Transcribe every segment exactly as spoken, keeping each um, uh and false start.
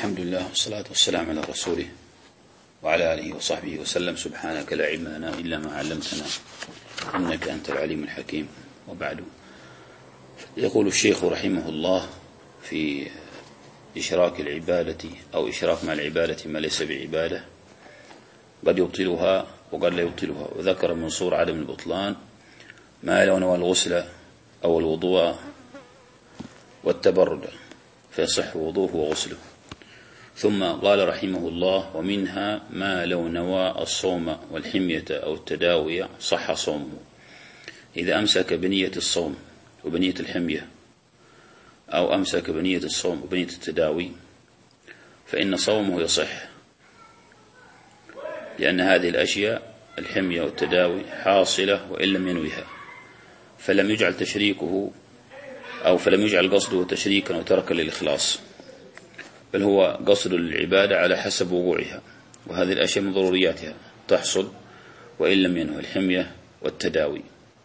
الحمد لله والصلاة والسلام على رسوله وعلى آله وصحبه وسلم. سبحانك لا علم لنا إلا ما علمتنا إنك أنت العليم الحكيم. وبعد، يقول الشيخ رحمه الله في إشراك العبادة أو إشراك مع العبادة ما ليس بعبادة قد يبطلها وقد لا يبطلها. وذكر من صور عدم البطلان ما لو نوى الغسل أو الوضوء والتبرد فيصح وضوءه وغسله. ثم قال رحمه الله: ومنها ما لو نوى الصوم والحمية أو التداوي صح صومه، إذا أمسك بنية الصوم وبنية الحمية أو أمسك بنية الصوم وبنية التداوي فإن صومه يصح، لأن هذه الأشياء الحمية والتداوي حاصلة وإن لم ينويها، فلم يجعل تشريكه أو فلم يجعل قصده تشريكا وتركا للإخلاص، بل هو قصد العبادة على حسب وقوعها. وهذه الأشياء من ضرورياتها تحصل وإن لم ينوي، الحمية والتداوي.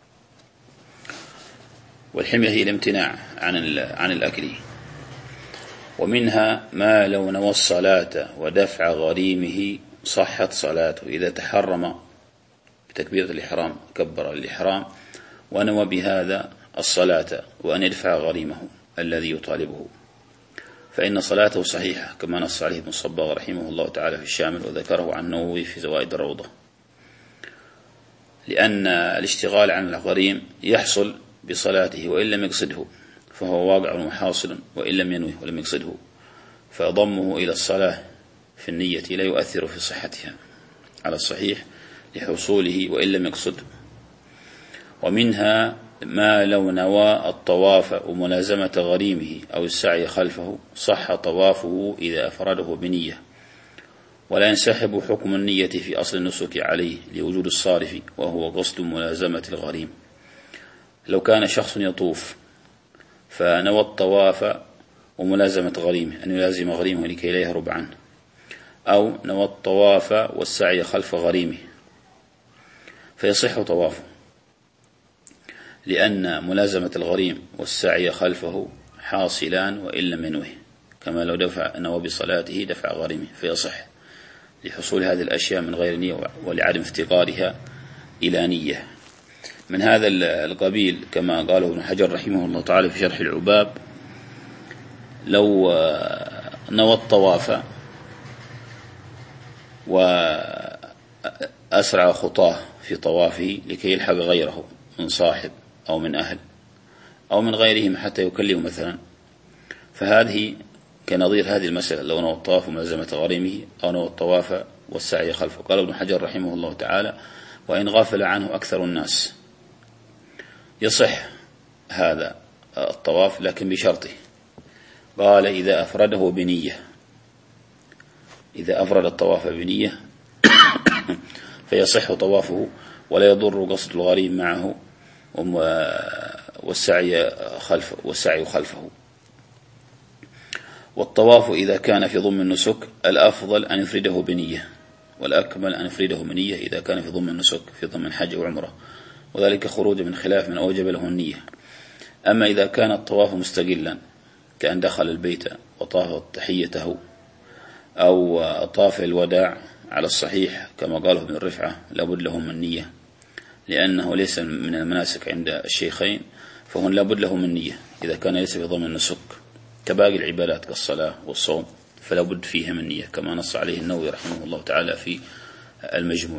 والحمية هي الامتناع عن عن الأكل. ومنها ما لو نوى الصلاة ودفع غريمه صحت صلاته، إذا تحرم بتكبيرة الإحرام كبر الإحرام ونوى بهذا الصلاة وأن يدفع غريمه الذي يطالبه فإن صلاته صحيحة، كما نص عليه ابن الصباغ رحمه الله تعالى في الشامل، وذكره عن النووي في زوائد الروضة. لأن الاشتغال عن الغريم يحصل بصلاته وإن لم يقصده، فهو واقع وحاصل وإن لم ينوي ولم يقصده، فضمه إلى الصلاة في النية لا يؤثر في صحتها على الصحيح لحصوله وإن لم يقصده. ومنها ما لو نوى الطواف وملازمة غريمه أو السعي خلفه صح طوافه إذا أفرده بنية، ولا ينسحب حكم النية في أصل النسك عليه لوجود الصارف وهو قصد ملازمة الغريم. لو كان شخص يطوف فنوى الطواف وملازمة غريمه، أن يلازم غريمه لكي لا يهرب عنه، أو نوى الطواف والسعي خلف غريمه فيصح طوافه، لأن ملازمة الغريم والسعي خلفه حاصلان وإن لم ينوه، كما لو دفع نوى بصلاته دفع غريمه فيصح لحصول هذه الأشياء من غير نية ولعدم افتقارها إلى نية. من هذا القبيل كما قاله ابن حجر رحمه الله تعالى في شرح العباب: لو نوى الطواف وأسرع خطاه في طوافه لكي يلحق غيره من صاحب أو من أهل أو من غيرهم حتى يكلم مثلا، فهذه كنظير هذه المسألة لو نوى الطواف وملزمة غريمه أو نوى الطواف والسعي خلفه. قال ابن حجر رحمه الله تعالى: وإن غفل عنه أكثر الناس يصح هذا الطواف، لكن بشرطه. قال: إذا أفرده بنية، إذا أفرد الطواف بنية فيصح طوافه ولا يضر قصد الغريم معه والسعي خلفه والسعي خلفه. والطواف إذا كان في ضمن النسك الأفضل أن يفرده بنية، والأكمل أن يفرده بنية إذا كان في ضمن النسك في ضمن حج وعمرة، وذلك خروج من خلاف من أوجب له النية. أما إذا كان الطواف مستقلا كأن دخل البيت وطاف تحيته أو طاف الوداع، على الصحيح كما قاله ابن الرفعة لابد له من نية، لأنه ليس من المناسك عند الشيخين، فهن لابد له من نية إذا كان ليس في ضمن النسك، كباقي العبادات كالصلاة والصوم فلا بد فيها من نية، كما نص عليه النووي رحمه الله تعالى في المجموع.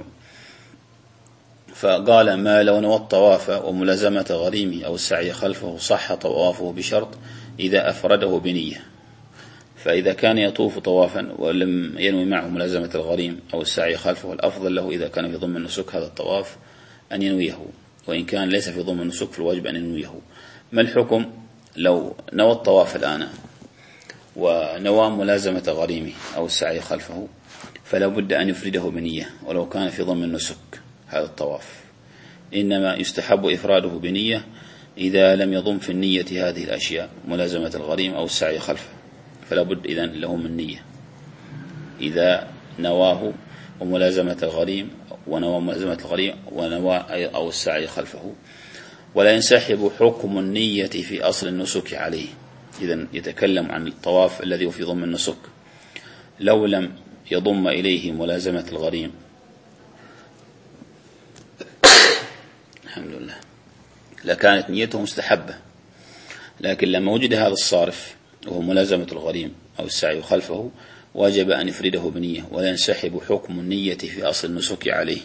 فقال: ما لو نوى الطواف وملازمة غريمه أو السعي خلفه صح طوافه بشرط إذا أفرده بنية. فإذا كان يطوف طوافا ولم ينوي معه ملازمة الغريم أو السعي خلفه، الأفضل له إذا كان في ضمن النسك هذا الطواف أن ينويه، وإن كان ليس في ضمن النسك فالواجب أن ينويه. ما الحكم لو نوى الطواف الآن ونوى ملازمة غريمه أو السعي خلفه؟ فلا بد أن يفرده بنية ولو كان في ضمن النسك هذا الطواف، إنما يستحب إفراده بنية إذا لم يضم في النية هذه الأشياء ملازمة الغريم أو السعي خلفه، فلا بد إذن له من نية إذا نواه وملازمة الغريم ونوى ملازمة الغريم ونوى أو السعي خلفه. ولا ينسحب حكم النية في أصل النسك عليه. إذن يتكلم عن الطواف الذي هو في ضمن النسك، لو لم يضم إليه ملازمة الغريم، الحمد لله، لكانت نيته مستحبة، لكن لما وجد هذا الصارف وهو ملازمة الغريم أو السعي خلفه وجب أن يفرده بنية، ولا ينسحب حكم النية في أصل النسك عليه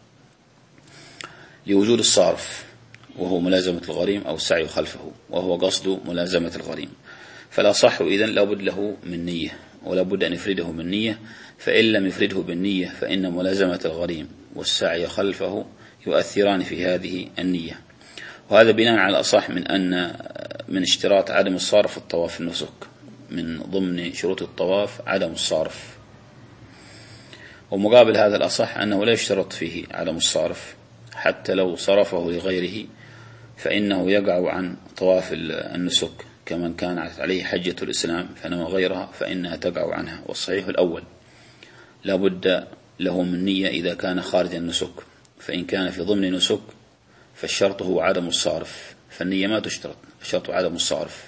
لوجود الصارف وهو ملازمة الغريم أو السعي خلفه وهو قصد ملازمة الغريم. فلا صح إذن لابد له من نية، ولا بد أن يفرده بالنية، فإن لم يفرده بالنية فإن ملازمة الغريم والسعي خلفه يؤثران في هذه النية. وهذا بناء على الأصح من أن من اشتراط عدم الصارف في الطواف النسك، من ضمن شروط الطواف عدم الصارف. ومقابل هذا الأصح أنه لا يشترط فيه عدم الصارف، حتى لو صرفه لغيره فإنه يقع عن طواف النسك كمن كانت عليه حجة الإسلام، فإنما غيرها فإنها تقع عنها. والصحيح الأول لا بد له من نية إذا كان خارج النسك، فإن كان في ضمن نسك فالشرط هو عدم الصارف، فالنية ما تشترط، الشرط عدم الصارف،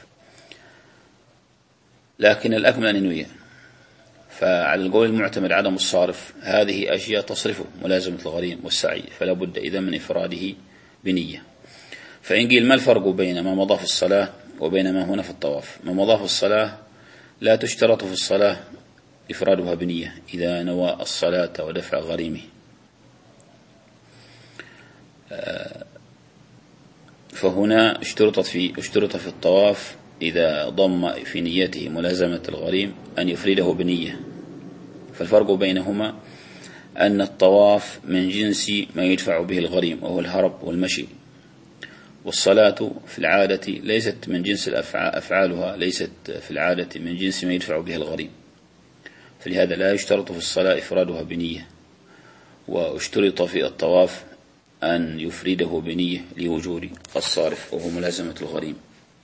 لكن الأكمل أن ينوي. فعلى القول المعتمد عدم الصارف هذه أشياء تصرفه ملازمة الغريم والسعي، فلا بد إذا من إفراده بنية. فإن قيل ما الفرق بين ما مضى في الصلاة وبين ما هنا في الطواف؟ ما مضى في الصلاة لا تشترط في الصلاة إفرادها بنية إذا نوى الصلاة ودفع غريمه، فهنا اشترطت في اشترط في الطواف إذا ضم في نيته ملازمة الغريم أن يفرده بنية. فالفرق بينهما أن الطواف من جنس ما يدفع به الغريم وهو الهرب والمشي، والصلاة في العادة ليست من جنس أفعالها ليست في العادة من جنس ما يدفع به الغريم، فلهذا لا يشترط في الصلاة إفرادها بنية، واشترط في الطواف أن يفرده بنية لوجود الصارف وهو ملازمة الغريم.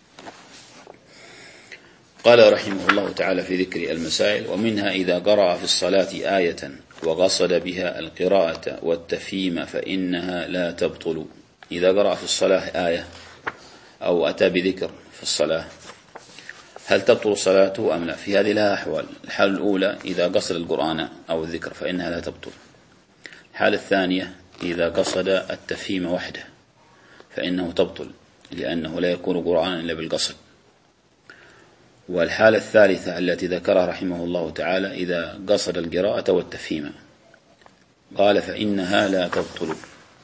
قال رحمه الله تعالى في ذكر المسائل: ومنها إذا قرأ في الصلاة آية وقصد بها القراءة والتفهيم فإنها لا تبطل. إذا قرأ في الصلاة آية أو أتى بذكر في الصلاة هل تبطل صلاته أم لا؟ في هذه لها أحوال. الحالة الأولى إذا قصد القرآن أو الذكر فإنها لا تبطل. الحالة الثانية إذا قصد التفهيم وحده فإنه تبطل، لأنه لا يكون قرآنا إلا بالقصد. والحالة الثالثة التي ذكرها رحمه الله تعالى إذا قصد القراءة والتفهيم، قال فإنها لا تبطل،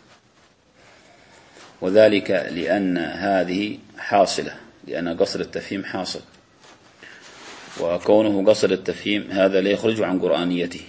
وذلك لأن هذه حاصلة، لأن قصد التفهيم حاصل، وكونه قصد التفهيم هذا لا يخرج عن قرآنيته،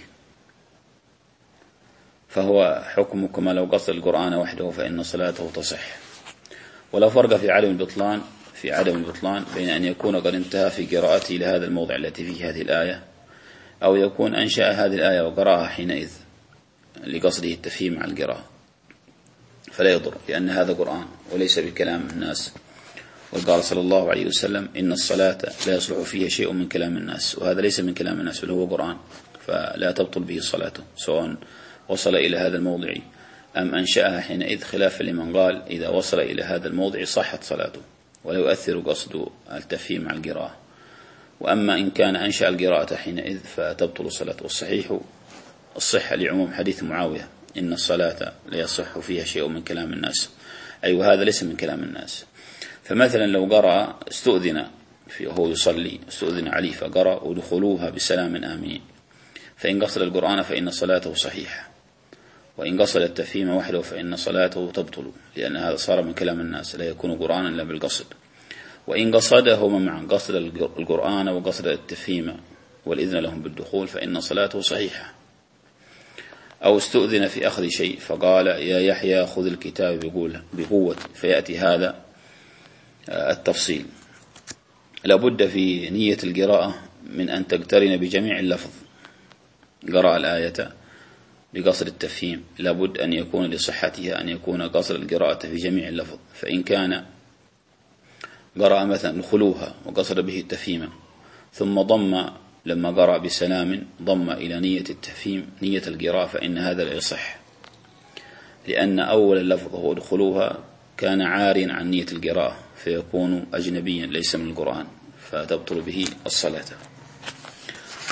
فهو حكم كما لو قصد القرآن وحده فإن صلاته تصح. ولا فرق في عدم البطلان في عدم البطلان بين أن يكون قد انتهى في قراءته إلى هذا الموضع التي فيه هذه الآية، أو يكون أنشأ هذه الآية وقرأها حينئذ لقصده التفهيم مع القراءة، فلا يضر، لأن هذا قرآن وليس بكلام الناس. وقال صلى الله عليه وسلم: إن الصلاة لا يصلح فيها شيء من كلام الناس، وهذا ليس من كلام الناس بل هو قرآن، فلا تبطل به صلاته سواء وصل إلى هذا الموضع أم أنشأها حينئذ، خلافا لمن قال إذا وصل إلى هذا الموضع صحت صلاته ولا يؤثر قصد التفهيم مع القراءة. وأما إن كان أنشأ القراءة حينئذ فتبطل صلاته. والصحيح الصحة لعموم حديث معاوية: إن الصلاة لا يصح فيها شيء من كلام الناس، أي أيوة وهذا ليس من كلام الناس. فمثلا لو قرأ استؤذن في وهو يصلي استؤذن عليه فقرأ: ودخلوها بسلام آمين، فإن قصد القرآن فإن صلاته صحيحة، وإن قصد التفهيم وحده فإن صلاته تبطل، لأن هذا صار من كلام الناس لا يكون قرآنا إلا بالقصد. وإن قصدهما معا، قصد القرآن وقصد التفهيم والإذن لهم بالدخول، فإن صلاته صحيحة. أو استؤذن في أخذ شيء فقال: يا يحيى خذ الكتاب بقوة، فيأتي هذا التفصيل. لابد في نية القراءة من أن تقترن بجميع اللفظ. قرأ الآية بقصد التفهيم لابد أن يكون لصحتها أن يكون قصد القراءة في جميع اللفظ، فإن كان قرأ مثلا خلوها وقصد به التفهيم ثم ضم لما قرأ بسلام ضم إلى نية التفهيم نية القراءة، فإن هذا لا يصح، لأن أول اللفظ هو ادخلوها كان عاريا عن نية القراءة فيكون أجنبيا ليس من القرآن، فتبطل به الصلاة.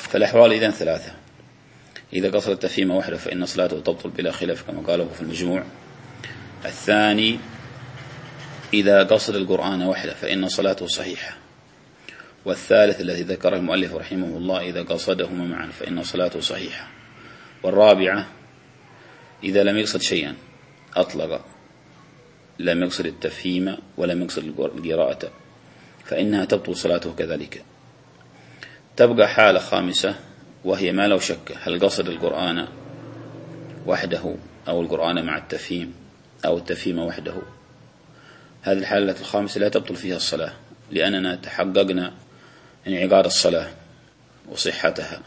فالأحوال إذن ثلاثة: إذا قصد التفهيم وحده فإن صلاته تبطل بلا خلاف كما قاله في المجموع. الثاني: إذا قصد القرآن وحده فإن صلاته صحيحة. والثالث الذي ذكره المؤلف رحمه الله: إذا قصدهما معا فإن صلاته صحيحة. والرابعة: إذا لم يقصد شيئا أطلق، لم يقصد التفهيم ولم يقصد القراءة، فإنها تبطل صلاته كذلك. تبقى حالة خامسة وهي ما لو شك هل قصد القرآن وحده أو القرآن مع التفهيم أو التفهيم وحده. هذه الحالة الخامسة لا تبطل فيها الصلاة، لأننا تحققنا انعقاد الصلاة وصحتها،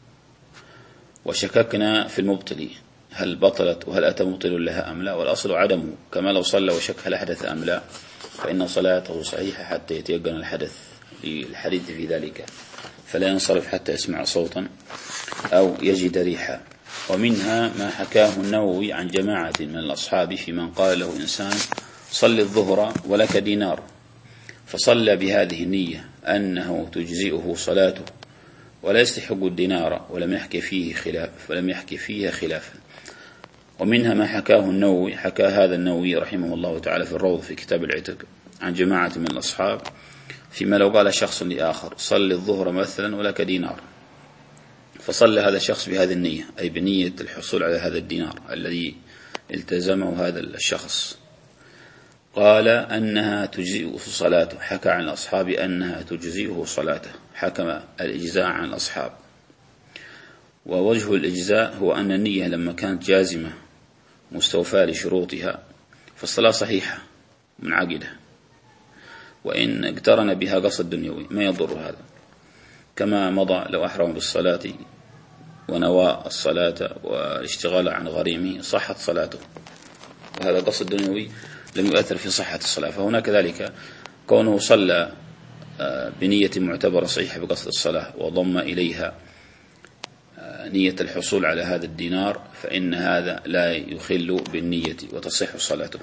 وشككنا في المبطل هل بطلت وهل أتى مبطل لها أم لا، والأصل عدمه، كما لو صلى وشك هل أحدث أم لا فإن صلاته صحيحة حتى يتيقن الحدث للحديث في ذلك، فلا ينصرف حتى يسمع صوتا أو يجد ريحا. ومنها ما حكاه النووي عن جماعة من الأصحاب في من قال له إنسان: صل الظهر ولك دينار، فصلى بهذه النية أنه تجزئه صلاته ولا يستحق الدينار، ولم يحكي فيه خلاف ولم يحكي فيها خلافا. ومنها ما حكاه النووي حكى هذا النووي رحمه الله تعالى في الروض في كتاب العتق عن جماعة من الأصحاب فيما لو قال شخص لآخر: صل الظهر مثلا ولك دينار، فصلى هذا الشخص بهذه النية، أي بنية الحصول على هذا الدينار الذي التزمه هذا الشخص، قال أنها تجزئه صلاته. حكى عن الأصحاب أنها تجزئه صلاته، حكم الإجزاء عن الأصحاب. ووجه الإجزاء هو أن النية لما كانت جازمة مستوفاة لشروطها فالصلاة صحيحة منعقدة، وإن اقترن بها قصد دنيوي ما يضر هذا، كما مضى لو أحرم بالصلاة ونوى الصلاة والاشتغال عن غريمه صحت صلاته، وهذا قصد دنيوي لم يؤثر في صحة الصلاة. فهنا كذلك كونه صلى بنية معتبرة صحيحة بقصد الصلاة وضم إليها نية الحصول على هذا الدينار فإن هذا لا يخل بالنية وتصح صلاته.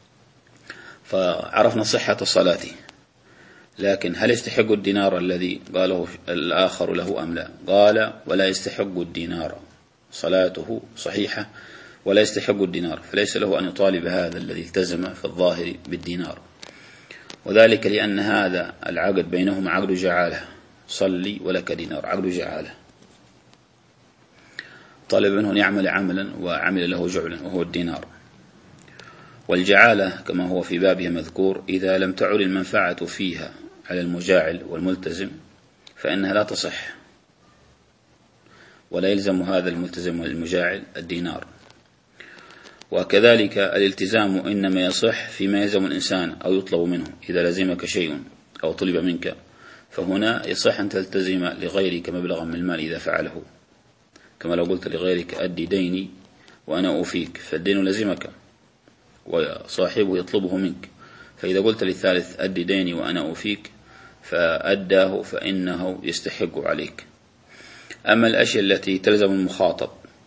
فعرفنا صحة صلاته، لكن هل يستحق الدينار الذي قاله الآخر له أم لا؟ قال: ولا يستحق الدينار، صلاته صحيحة ولا يستحق الدينار، فليس له أن يطالب هذا الذي التزم في الظاهر بالدينار، وذلك لأن هذا العقد بينهما عقد جعالة، صلي ولك دينار، عقد جعالة، طالب منه أن يعمل عملا وعمل له جعلا وهو الدينار. والجعالة كما هو في بابها مذكور إذا لم تعل المنفعة فيها على المجاعل والملتزم فإنها لا تصح، ولا يلزم هذا الملتزم والمجاعل الدينار. وكذلك الالتزام إنما يصح فيما يلزم الإنسان أو يطلب منه، إذا لزمك شيء أو طلب منك فهنا يصح أن تلتزم لغيرك مبلغا من المال إذا فعله، كما لو قلت لغيرك: أدي ديني وأنا أوفيك، فالدين لزمك وصاحبه يطلبه منك، فإذا قلت للثالث: أدي ديني وأنا أوفيك، فأداه فإنه يستحق عليك. أما الأشياء التي تلزم المخاطب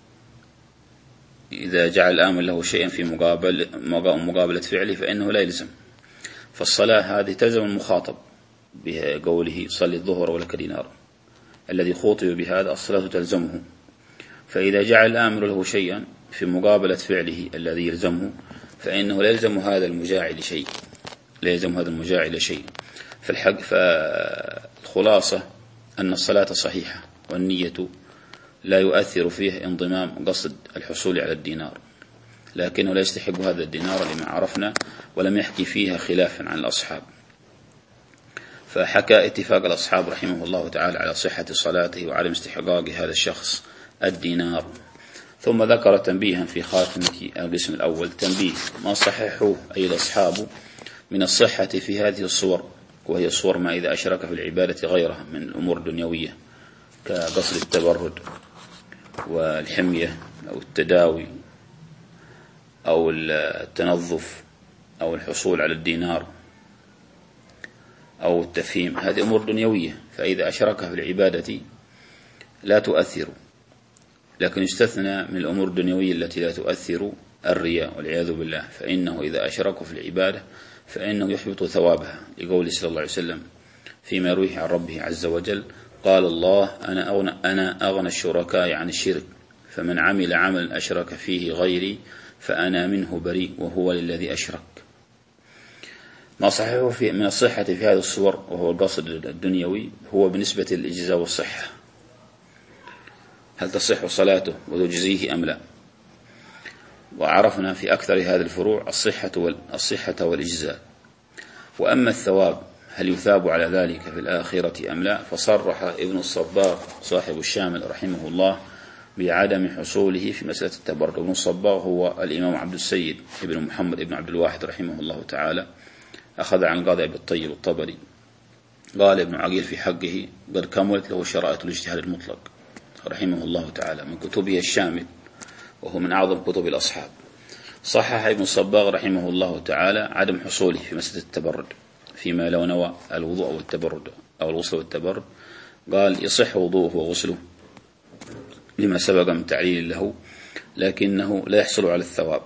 إذا جعل الآمر له شيئا في مقابل مقابلة فعله فإنه لا يلزم. فالصلاة هذه تلزم المخاطب بقوله: صلي الظهر ولك دينار، الذي خوطب بهذا الصلاة تلزمه. فإذا جعل الآمر له شيئا في مقابلة فعله الذي يلزمه فإنه لا يلزم هذا المجاعل شيء، لا يلزم هذا المجاعل شيء. فالحق فالخلاصة أن الصلاة صحيحة، والنية لا يؤثر فيه انضمام قصد الحصول على الدينار، لكنه لا يستحق هذا الدينار لما عرفنا، ولم يحكي فيها خلافا عن الأصحاب. فحكى اتفاق الأصحاب رحمه الله تعالى على صحة صلاته وعلى استحقاق هذا الشخص الدينار. ثم ذكر تنبيها في خاتمة القسم الأول: تنبيه ما صححوا أي الأصحاب من الصحة في هذه الصور، وهي الصور ما إذا أشرك في العبادة غيرها من الأمور الدنيوية كقصد التبرد والحمية أو التداوي أو التنظف أو الحصول على الدينار أو التفهيم، هذه أمور دنيوية، فإذا أشركها في العبادة لا تؤثر. لكن يستثنى من الأمور الدنيوية التي لا تؤثر الرياء والعياذ بالله، فإنه إذا أشركوا في العبادة فإنه يحبط ثوابها، لقوله صلى الله عليه وسلم فيما يرويه عن ربه عز وجل: قال الله أنا أغنى, أنا أغنى الشركاء عن الشرك، فمن عمل عملا أشرك فيه غيري فأنا منه بريء وهو للذي أشرك. ما صحيحه في من الصحة في هذه الصور وهو القصد الدنيوي هو بالنسبة للإجزاء والصحة، هل تصح صلاته وتجزيه أم لا؟ وعرفنا في أكثر هذه الفروع الصحة والصحة والإجزاء. وأما الثواب هل يثاب على ذلك في الآخرة أم لا، فصرح ابن الصباغ صاحب الشامل رحمه الله بعدم حصوله في مسألة التبرد. ابن الصباغ هو الإمام عبد السيد ابن محمد ابن عبد الواحد رحمه الله تعالى، أخذ عن القاضي أبي الطيب الطبري. قال ابن عقيل في حقه قد كملت له شرائط الاجتهاد المطلق رحمه الله تعالى من كتبه الشامل، وهو من أعظم كتب الأصحاب. صحح ابن الصباغ رحمه الله تعالى عدم حصوله في مسألة التبرد فيما لو نوى الوضوء والتبرد أو الغسل والتبرد. قال يصح وضوءه وغسله لما سبق من تعليل له، لكنه لا يحصل على الثواب.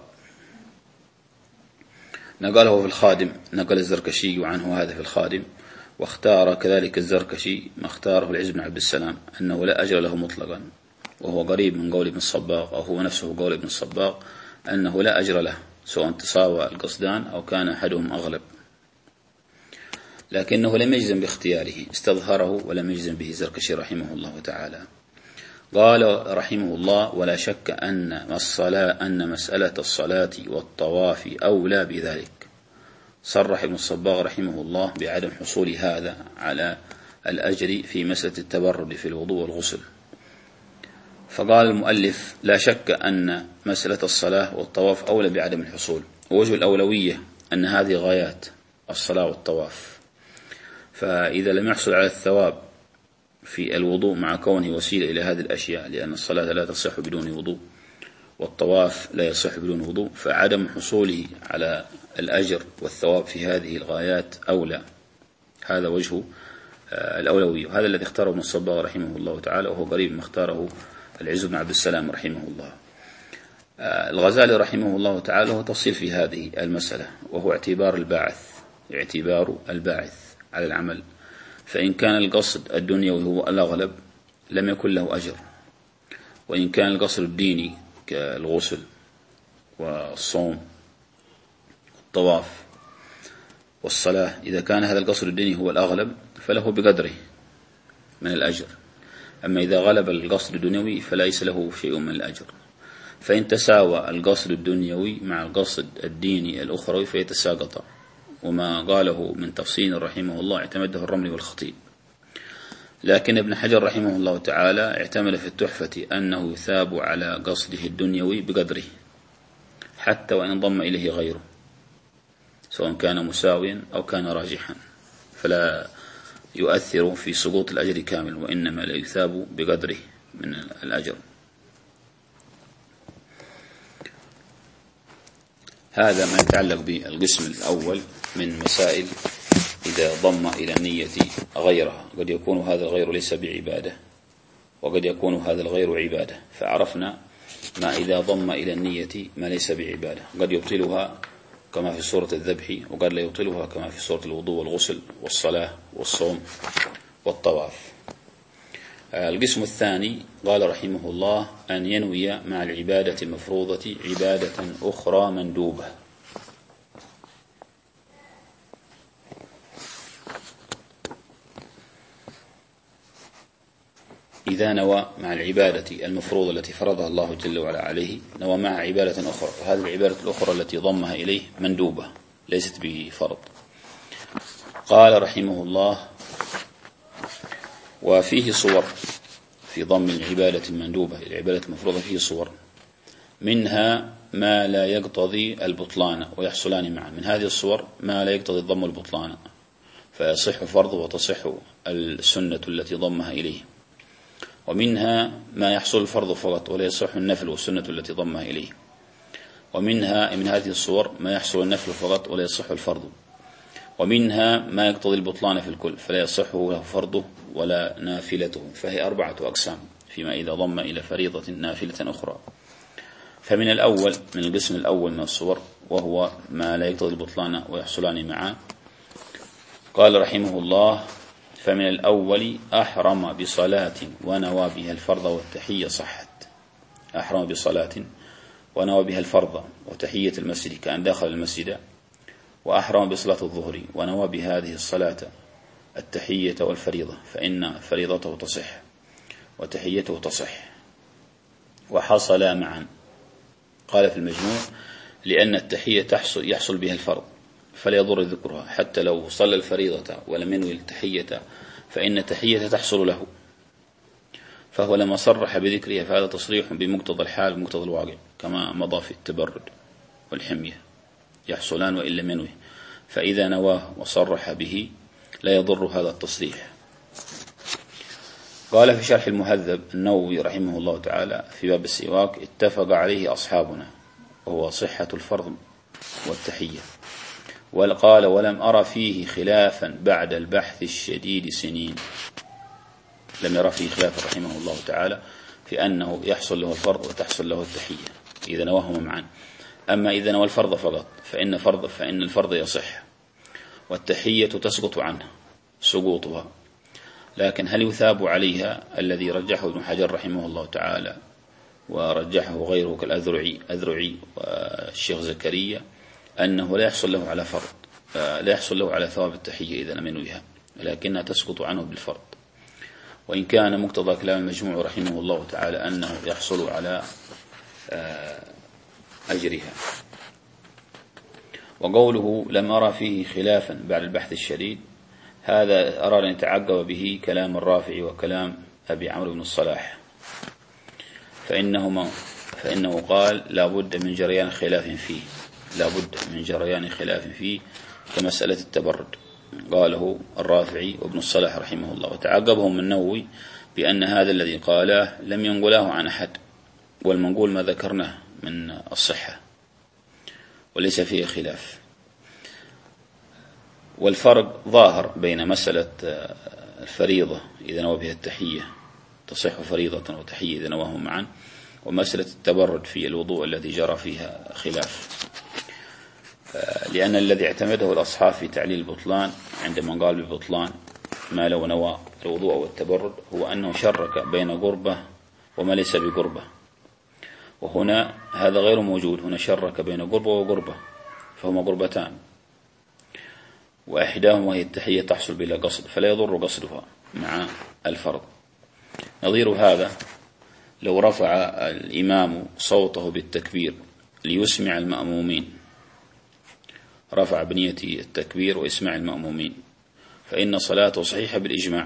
نقله في الخادم، نقل الزركشي عنه هذا في الخادم، واختار كذلك الزركشي ما اختاره العز بن عبد السلام أنه لا أجر له مطلقا، وهو قريب من قول ابن الصباغ أو هو نفسه قول ابن الصباغ أنه لا أجر له سواء تساوى القصدان أو كان أحدهم أغلب، لكنه لم يجزم باختياره، استظهره ولم يجزم به الزركشي رحمه الله تعالى. قال رحمه الله ولا شك أن الصلاة أن مسألة الصلاة والطواف أولى بذلك. صرح ابن الصباغ رحمه الله بعدم حصول هذا على الأجر في مسألة التبرد في الوضوء والغسل. فقال المؤلف لا شك أن مسألة الصلاة والطواف أولى بعدم الحصول، ووجه الأولوية أن هذه غايات الصلاة والطواف، فإذا لم يحصل على الثواب في الوضوء مع كونه وسيلة إلى هذه الأشياء، لأن الصلاة لا تصح بدون وضوء والطواف لا يصح بدون وضوء، فعدم حصوله على الأجر والثواب في هذه الغايات أولى. هذا وجه الأولوية، وهذا الذي اختاره ابن الصباغ رحمه الله تعالى، وهو قريب ما اختاره العز بن عبد السلام رحمه الله. الغزالي رحمه الله تعالى هو تفصيل في هذه المسألة، وهو اعتبار الباعث اعتبار الباعث على العمل، فإن كان القصد الدنيوي هو الأغلب لم يكن له أجر، وإن كان القصد الديني كالغسل والصوم والطواف والصلاة إذا كان هذا القصد الديني هو الأغلب فله بقدره من الأجر، أما إذا غلب القصد الدنيوي فليس له شيء من الأجر. فإن تساوى القصد الدنيوي مع القصد الديني الأخروي فيتساقط، وما قاله من تفصيل رحمه الله اعتمده الرملي والخطيب. لكن ابن حجر رحمه الله تعالى اعتمد في التحفة أنه يثاب على قصده الدنيوي بقدره حتى وإن انضم إليه غيره، سواء كان مساويا أو كان راجحا، فلا يؤثر في سقوط الأجر كامل، وإنما لا يثاب بقدره من الأجر. هذا ما يتعلق بالقسم الأول من مسائل إذا ضم إلى النية غيرها. قد يكون هذا الغير ليس بعبادة، وقد يكون هذا الغير عبادة، فعرفنا ما إذا ضم إلى النية ما ليس بعبادة قد يبطلها كما في سورة الذبح، وقد لا يبطلها كما في سورة الوضوء والغسل والصلاة والصوم والطواف. القسم الثاني قال رحمه الله أن ينوي مع العبادة المفروضة عبادة أخرى مندوبة. إذا نوى مع العبادة المفروضة التي فرضها الله جل وعلا عليه نوى مع عبادة أخرى، فهذه العبادة الأخرى التي ضمها إليه مندوبة ليست بفرض. قال رحمه الله وفيه صور في ضم العبادة المندوبة إلى العبادة المفروضة، فيه صور منها ما لا يقتضي البطلان ويحصلان معا. من هذه الصور ما لا يقتضي الضم البطلان فيصح فرض وتصح السنة التي ضمها إليه، ومنها ما يحصل الفرض فقط ولا يصح النفل والسنة التي ضمها إليه، ومنها من هذه الصور ما يحصل النفل فقط ولا يصح الفرض، ومنها ما يقتضي البطلان في الكل فلا يصح له فرضه ولا نافلته، فهي أربعة أقسام فيما إذا ضم إلى فريضة نافلة أخرى. فمن الأول من القسم الأول من الصور وهو ما لا يقتضي البطلان ويحصلان معا، قال رحمه الله فمن الأول أحرم بصلاة ونوى بها الفرض والتحية صحت. أحرم بصلاة ونوى بها الفرض وتحية المسجد كأن دخل المسجد، وأحرم بصلاة الظهر ونوى بهذه الصلاة التحية والفريضة، فإن فريضته تصح وتحيته تصح، وحصلا معا. قال في المجموع: لأن التحية تحصل يحصل بها الفرض فلا يضر ذكرها، حتى لو صلى الفريضة ولم ينوي التحية فإن التحية تحصل له، فهو لما صرح بذكرها فهذا تصريح بمقتضى الحال ومقتضى الواقع، كما مضى في التبرد والحمية يحصلان وإن لم ينوي، فإذا نواه وصرح به لا يضر هذا التصريح. قال في شرح المهذب النووي رحمه الله تعالى في باب السواك: اتفق عليه أصحابنا، وهو صحة الفرض والتحية. وقال: ولم أرى فيه خلافا بعد البحث الشديد سنين. لم يرى فيه خلاف رحمه الله تعالى في أنه يحصل له الفرض وتحصل له التحية إذا نواهما معا. أما إذا نوى الفرض فقط فإن, فرض فإن الفرض يصح والتحية تسقط عنه سقوطها، لكن هل يثاب عليها؟ الذي رجحه ابن حجر رحمه الله تعالى ورجحه غيره كالأذرعي أذرعي والشيخ زكريا أنه لا يحصل له على فرض، لا يحصل له على ثواب التحية إذا لم ينويها، لكنها تسقط عنه بالفرض، وإن كان مقتضى كلام المجموع رحمه الله تعالى أنه يحصل على أجرها. وقوله: لم أرى فيه خلافا بعد البحث الشديد، هذا أرى أن يتعقب به كلام الرافعي وكلام أبي عمرو بن الصلاح، فإنهما فإنه قال: لا بد من جريان خلاف فيه، لا بد من جريان خلاف فيه كمسألة التبرد، قاله الرافعي وابن الصلاح رحمه الله. وتعقبهم النووي بأن هذا الذي قاله لم ينقله عن أحد، والمنقول ما ذكرناه من الصحة وليس فيه خلاف. والفرق ظاهر بين مسألة الفريضة إذا نوى بها التحية تصح فريضة وتحية إذا نواهم معا، ومسألة التبرد في الوضوء الذي جرى فيها خلاف، لأن الذي اعتمده الأصحاب في تعليل البطلان عندما قال ببطلان ما لو نوى الوضوء والتبرد هو أنه شرك بين قربة وما ليس بقربة، وهنا هذا غير موجود، هنا شرك بين قربة وقربة فهما قربتان، وإحداهما وهي التحية تحصل بلا قصد فلا يضر قصدها مع الفرض. نظير هذا لو رفع الإمام صوته بالتكبير ليسمع المأمومين، رفع بنية التكبير وإسماع المأمومين، فإن صلاته صحيحة بالإجماع،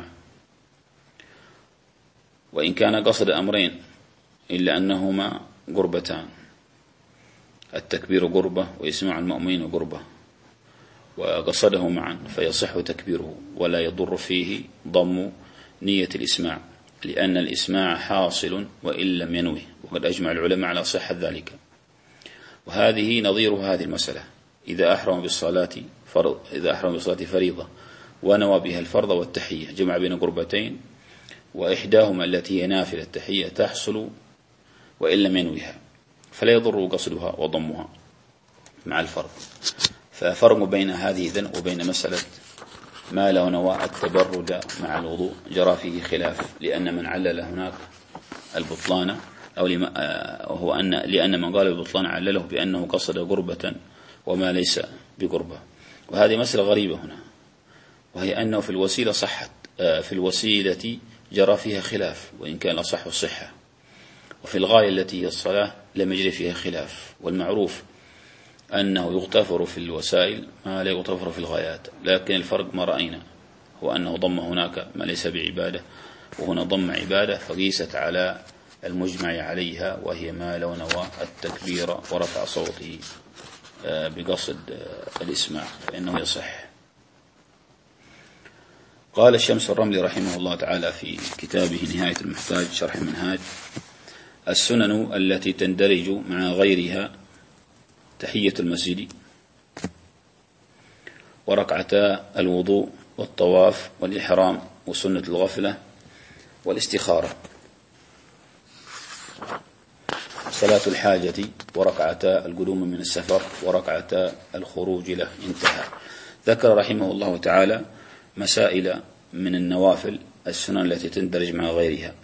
وإن كان قصد أمرين إلا أنهما قربتان، التكبير قربة وإسماع المأمومين قربة، وقصده معا فيصح تكبيره ولا يضر فيه ضم نية الإسماع، لأن الإسماع حاصل وإن لم ينوه، وقد أجمع العلماء على صحة ذلك. وهذه نظير هذه المسألة: إذا أحرم بالصلاة فرض إذا أحرم بالصلاة فريضة ونوى بها الفرض والتحية، جمع بين قربتين، وإحداهما التي هي نافلة التحية تحصل وإن لم ينويها، فلا يضر قصدها وضمها مع الفرض. ففرق بين هذه إذن وبين مسألة ما لو نوى التبرد مع الوضوء جرى فيه خلاف، لأن من علل هناك البطلان أو هو أن لأن من قال البطلان علله بأنه قصد قربة وما ليس بقربة. وهذه مسألة غريبة هنا، وهي أنه في الوسيلة صحت في الوسيلة جرى فيها خلاف وإن كان أصح الصحة، وفي الغاية التي هي الصلاة لم يجري فيها خلاف، والمعروف أنه يغتفر في الوسائل ما لا يغتفر في الغايات، لكن الفرق ما رأينا هو أنه ضم هناك ما ليس بعبادة وهنا ضم عبادة، فقيست على المجمع عليها وهي ما لو نوى التكبير ورفع صوته بقصد الإسماع فإنه يصح. قال الشمس الرملي رحمه الله تعالى في كتابه نهاية المحتاج شرح المنهاج: السنن التي تندرج مع غيرها تحية المسجد وركعتا الوضوء والطواف والإحرام وسنة الغفلة والاستخارة، صلاة الحاجة وركعتا القدوم من السفر وركعتا الخروج له. انتهى. ذكر رحمه الله تعالى مسائل من النوافل السنن التي تندرج مع غيرها،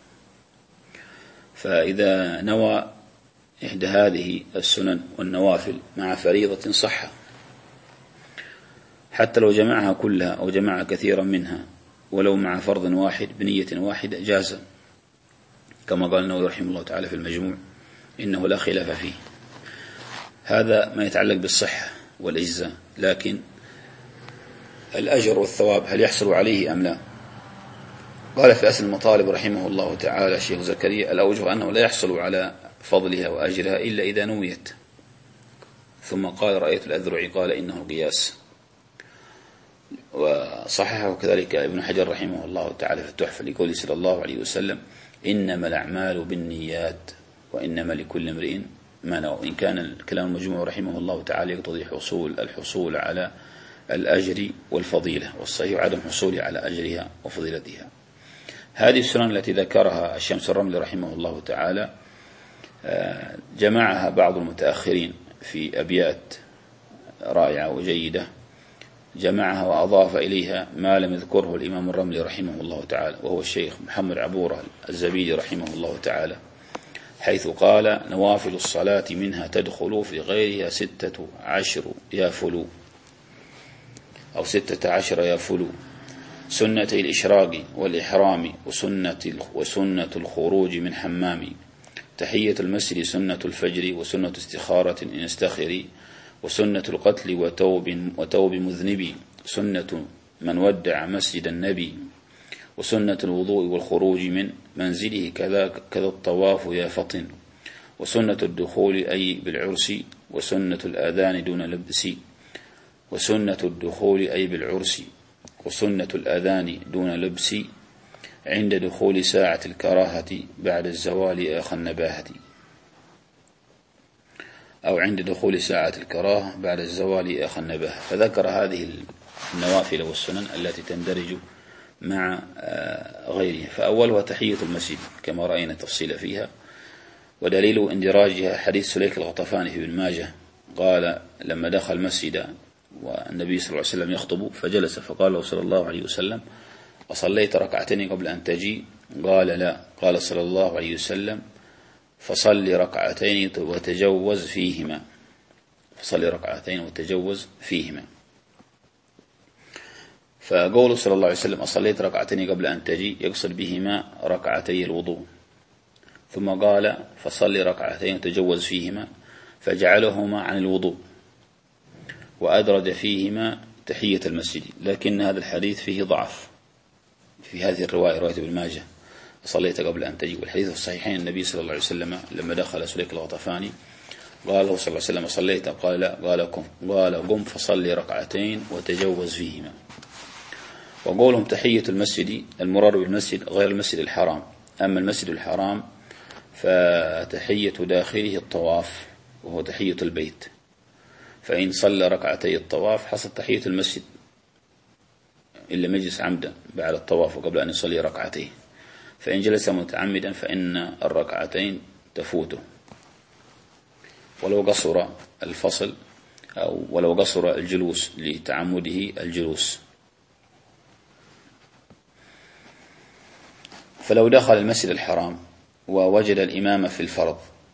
فإذا نوى إحدى هذه السنن والنوافل مع فريضة صح، حتى لو جمعها كلها أو جمع كثيرا منها ولو مع فرض واحد بنية واحدة جاز، كما قال النووي رحمه الله تعالى في المجموع إنه لا خلاف فيه. هذا ما يتعلق بالصحة والإجزاء، لكن الأجر والثواب هل يحصل عليه أم لا؟ قال في أصل المطالب رحمه الله تعالى الشيخ زكريا: الأوجه أنه لا يحصل على فضلها وأجرها إلا إذا نويت. ثم قال: رأيت الأذرعي قال إنه القياس، وصححه كذلك ابن حجر رحمه الله تعالى في التحفة لقوله صلى الله عليه وسلم: إنما الأعمال بالنيات وإنما لكل امرئ ما نوى. وإن كان الكلام المجموع رحمه الله تعالى يقتضي حصول الحصول على الأجر والفضيلة، والصحيح عدم حصوله على أجرها وفضيلتها. هذه السنن التي ذكرها الشمس الرملي رحمه الله تعالى جمعها بعض المتأخرين في أبيات رائعة وجيدة، جمعها وأضاف إليها ما لم يذكره الإمام الرملي رحمه الله تعالى، وهو الشيخ محمد عبورة الزبيدي رحمه الله تعالى، حيث قال: نوافل الصلاة منها تدخل في غيرها ستة عشر يا فلو، أو ستة عشر يا فلو: سنتي الإشراق والإحرام وسنة, وسنة الخروج من حمام، تحية المسجد سنة الفجر وسنة استخارة إن استخري، وسنة القتل وتوب, وتوب مذنبي، سنة من ودع مسجد النبي، وسنة الوضوء والخروج من منزله كذا, كذا الطواف يا فطن، وسنة الدخول أي بالعرس، وسنة الآذان دون لبس، وسنة الدخول أي بالعرس، وسنة الآذان دون لبس، عند دخول ساعة الكراهة بعد الزوال آخى النباهة، أو عند دخول ساعة الكراهة بعد الزوال آخى النباهة. فذكر هذه النوافل والسنن التي تندرج مع غيرها. فأولها تحية المسجد كما رأينا تفصيل فيها، ودليل اندراجها حديث سليك الغطفاني في ابن ماجه، قال: لما دخل المسجد والنبي صلى الله عليه وسلم يخطب فجلس، فقال له صلى الله عليه وسلم: أصليت ركعتين قبل أن تجي؟ قال: لا. قال صلى الله عليه وسلم: فصل ركعتين وتجوز فيهما، فصل ركعتين وتجوز فيهما. فقوله صلى الله عليه وسلم: أصليت ركعتين قبل أن تجي، يقصد بهما ركعتي الوضوء. ثم قال: فصل ركعتين وتجوز فيهما، فجعلهما عن الوضوء، وأدرج فيهما تحية المسجد. لكن هذا الحديث فيه ضعف في هذه الرواية، رواية ابن ماجه: صليت قبل أن تجي. والحديث في الصحيحين النبي صلى الله عليه وسلم لما دخل سليك الغطفاني قال له صلى الله عليه وسلم: صليت؟ قال: لا. قال: قم قال قم فصلي ركعتين وتجوز فيهما. وقولهم تحية المسجد المراد بالمسجد غير المسجد الحرام. أما المسجد الحرام فتحية داخله الطواف، وهو تحية البيت، فإن صلى ركعتي الطواف حصل تحية المسجد، إلا مجلس عمدا بعد الطواف وقبل أن يصلي ركعتين. فإن جلس متعمدا فإن الركعتين تفوته، ولو قصر الفصل أو ولو قصر الجلوس لتعمده الجلوس. فلو دخل المسجد الحرام ووجد الإمام في الفرض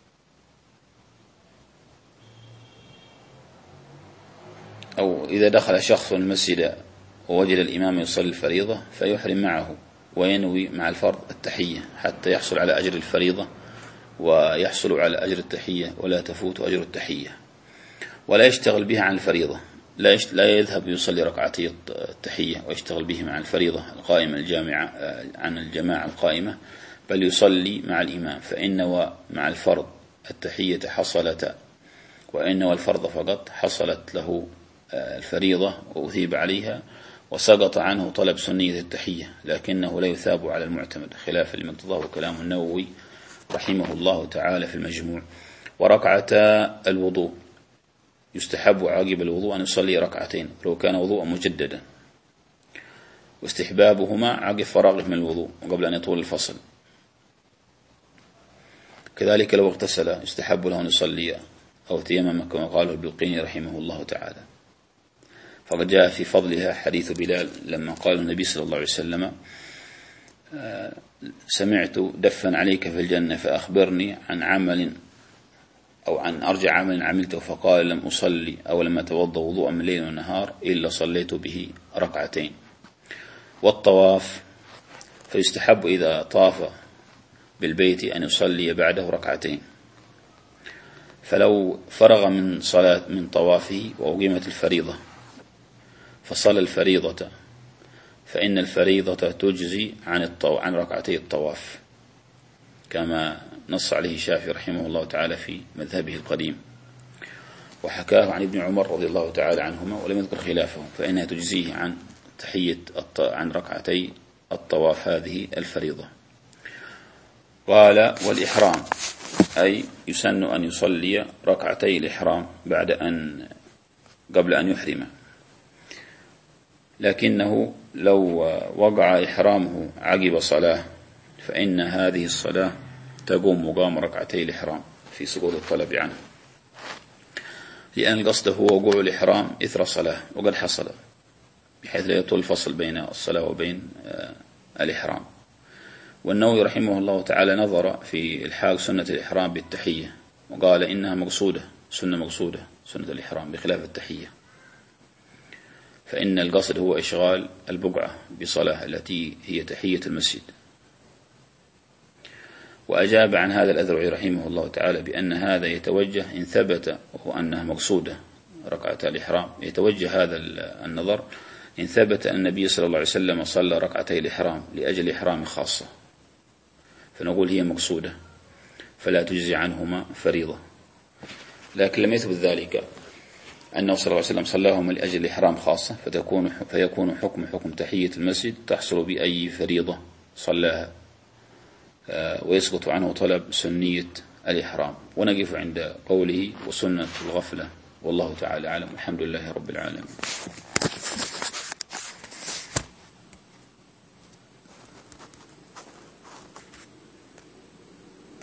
أو إذا دخل شخص المسجد ووجد الإمام يصلي الفريضة فيحرم معه وينوي مع الفرض التحية حتى يحصل على أجر الفريضة ويحصل على أجر التحية ولا تفوت أجر التحية، ولا يشتغل بها عن الفريضة، لا لا يذهب يصلي ركعتي التحية ويشتغل به مع الفريضة القائمة الجامعة عن الجماعة القائمة، بل يصلي مع الإمام. فإن مع الفرض التحية حصلت، وإن والفرض فقط حصلت له الفريضة وأثيب عليها، وسقط عنه طلب سنية التحية، لكنه لا يثاب على المعتمد، خلافا لمن تضاه كلام النووي رحمه الله تعالى في المجموع. وركعتا الوضوء يستحب عقب الوضوء أن يصلي ركعتين لو كان وضوءا مجددا، واستحبابهما عقب فراغه من الوضوء وقبل أن يطول الفصل. كذلك لو اغتسل يستحب له أن يصلي أو تيمم كما قاله البلقيني رحمه الله تعالى. فقد جاء في فضلها حديث بلال لما قال النبي صلى الله عليه وسلم سمعت دفا عليك في الجنة فأخبرني عن عمل أو عن أرجع عمل عملته، فقال لم أصلي أو لم أتوضأ وضوءا من الليل والنهار إلا صليت به ركعتين. والطواف فيستحب إذا طاف بالبيت أن يصلي بعده ركعتين، فلو فرغ من صلاة من طوافه وأقيمت الفريضة فصلى الفريضة فإن الفريضة تجزي عن الطو... عن ركعتي الطواف، كما نص عليه الشافعي رحمه الله تعالى في مذهبه القديم، وحكاه عن ابن عمر رضي الله تعالى عنهما ولم يذكر خلافه، فإنها تجزيه عن تحية الط... عن ركعتي الطواف هذه الفريضة. قال والإحرام أي يسن أن يصلي ركعتي الإحرام بعد أن قبل أن يحرم، لكنه لو وقع إحرامه عقب صلاة فإن هذه الصلاة تقوم مقام ركعتي الإحرام في سقوط الطلب عنه، لأن القصد هو وقوع الإحرام إثر صلاة وقد حصل، بحيث لا يطول الفصل بين الصلاة وبين الإحرام. والنووي رحمه الله تعالى نظر في الحاق سنة الإحرام بالتحية وقال إنها مقصودة، سنة مقصودة سنة الإحرام بخلاف التحية، فإن القصد هو إشغال البقعة بصلاة التي هي تحية المسجد. وأجاب عن هذا الأذرعي رحمه الله تعالى بأن هذا يتوجه إن ثبت وهو أنها مقصودة ركعة الإحرام، يتوجه هذا النظر إن ثبت أن النبي صلى الله عليه وسلم صلى ركعتي الإحرام لأجل إحرام خاصة، فنقول هي مقصودة فلا تجزي عنهما فريضة. لكن لم يثبت ذلك أنه صلى الله عليه وسلم صلاهما لأجل إحرام خاصة، فتكون فيكون حكم حكم تحية المسجد تحصل بأي فريضة صلاها، ويسقط عنه طلب سنية الإحرام. ونقف عند قوله وسنة الغفلة، والله تعالى أعلم، الحمد لله رب العالمين.